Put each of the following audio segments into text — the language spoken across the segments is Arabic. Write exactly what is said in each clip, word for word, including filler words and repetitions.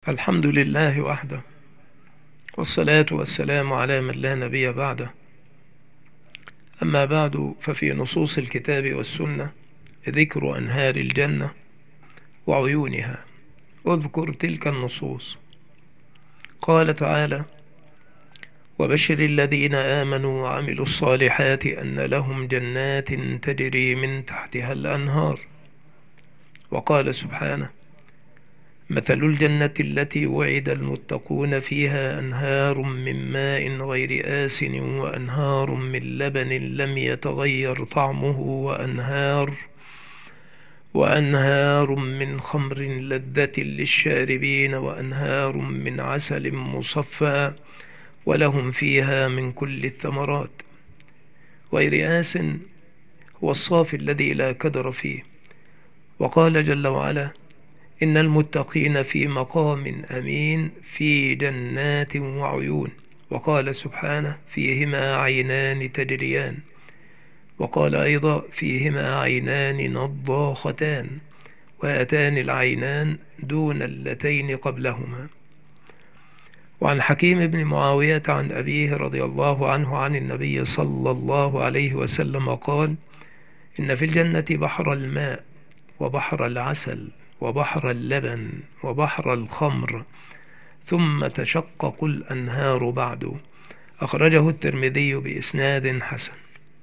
الحمد لله وحده، والصلاة والسلام على من لا نبي بعده. أما بعد، ففي نصوص الكتاب والسنة ذكر أنهار الجنة وعيونها. اذكر تلك النصوص. قال تعالى: وبشر الذين آمنوا وعملوا الصالحات أن لهم جنات تجري من تحتها الأنهار. وقال سبحانه: مثل الجنة التي وعد المتقون فيها أنهار من ماء غير آسن وأنهار من لبن لم يتغير طعمه وأنهار وأنهار من خمر لذة للشاربين وأنهار من عسل مصفى ولهم فيها من كل الثمرات. غير آسن هو الصافي الذي لا كدر فيه. وقال جل وعلا: إن المتقين في مقام أمين في جنات وعيون. وقال سبحانه: فيهما عينان تجريان. وقال أيضا: فيهما عينان نضاختان وهاتان العينان دون اللتين قبلهما. وعن حكيم بن معاوية عن أبيه رضي الله عنه عن النبي صلى الله عليه وسلم قال: إن في الجنة بحر الماء وبحر العسل وبحر اللبن وبحر الخمر ثم تشقق الأنهار بعد. أخرجه الترمذي بإسناد حسن.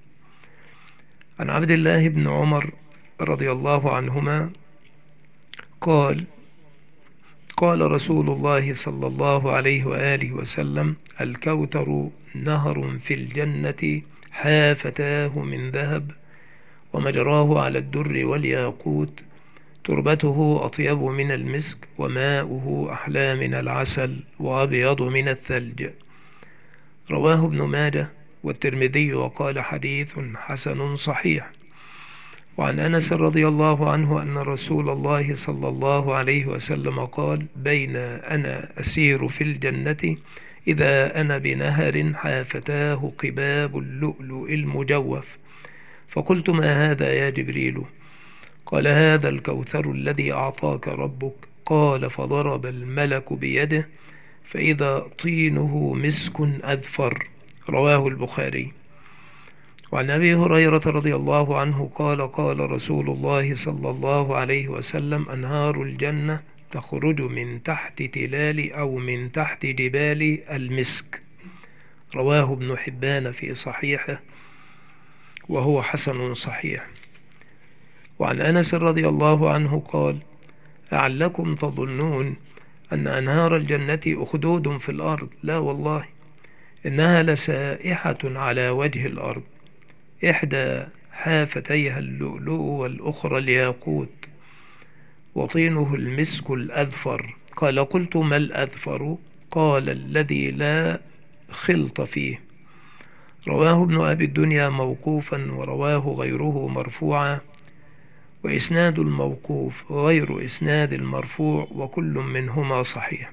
عن عبد الله بن عمر رضي الله عنهما قال: قال رسول الله صلى الله عليه وآله وسلم: الكوثر نهر في الجنة حافتاه من ذهب ومجراه على الدر والياقوت، تربته أطيب من المسك وماؤه أحلى من العسل وأبيض من الثلج. رواه ابن ماجه والترمذي وقال: حديث حسن صحيح. وعن أنس رضي الله عنه أن رسول الله صلى الله عليه وسلم قال: بين أنا أسير في الجنة إذا أنا بنهر حافتاه قباب اللؤلؤ المجوف، فقلت: ما هذا يا جبريل؟ قال: هذا الكوثر الذي أعطاك ربك. قال: فضرب الملك بيده فإذا طينه مسك أذفر. رواه البخاري. وعن أبي هريرة رضي الله عنه قال: قال رسول الله صلى الله عليه وسلم: أنهار الجنة تخرج من تحت تلال أو من تحت جبال المسك. رواه ابن حبان في صحيحه وهو حسن صحيح. وعن أنس رضي الله عنه قال: لعلكم تظنون أن أنهار الجنة أخدود في الأرض. لا والله، إنها لسائحة على وجه الأرض، إحدى حافتيها اللؤلؤ والأخرى الياقوت وطينه المسك الأذفر. قال: قلت: ما الأذفر؟ قال: الذي لا خلط فيه. رواه ابن أبي الدنيا موقوفا ورواه غيره مرفوعا، وإسناد الموقوف غير إسناد المرفوع وكل منهما صحيح.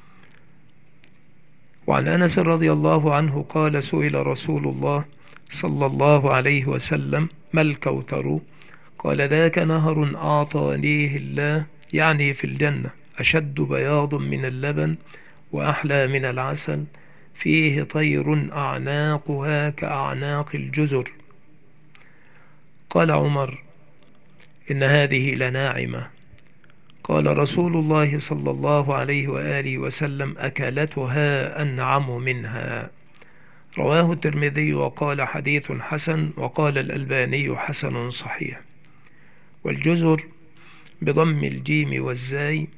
وعن أنس رضي الله عنه قال: سئل رسول الله صلى الله عليه وسلم: ما الكوثر؟ قال: ذاك نهر أعطانيه الله، يعني في الجنة، أشد بياض من اللبن وأحلى من العسل، فيه طير أعناقها كأعناق الجزر. قال عمر: إن هذه لناعمة. قال رسول الله صلى الله عليه وآله وسلم: أكلتها أنعم منها. رواه الترمذي وقال: حديث حسن. وقال الألباني: حسن صحيح. والجزر بضم الجيم والزاي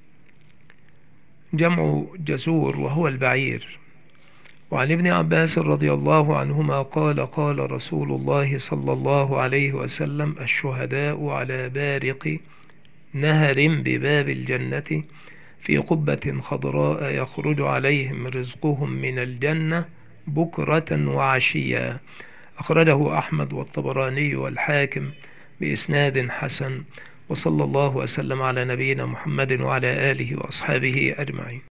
جمع جزور وهو البعير. وعن ابن عباس رضي الله عنهما قال: قال رسول الله صلى الله عليه وسلم: الشهداء على بارق نهر بباب الجنة في قبة خضراء يخرج عليهم رزقهم من الجنة بكرة وعشيا. أخرجه أحمد والطبراني والحاكم بإسناد حسن. وصلى الله وسلم على نبينا محمد وعلى آله وأصحابه أجمعين.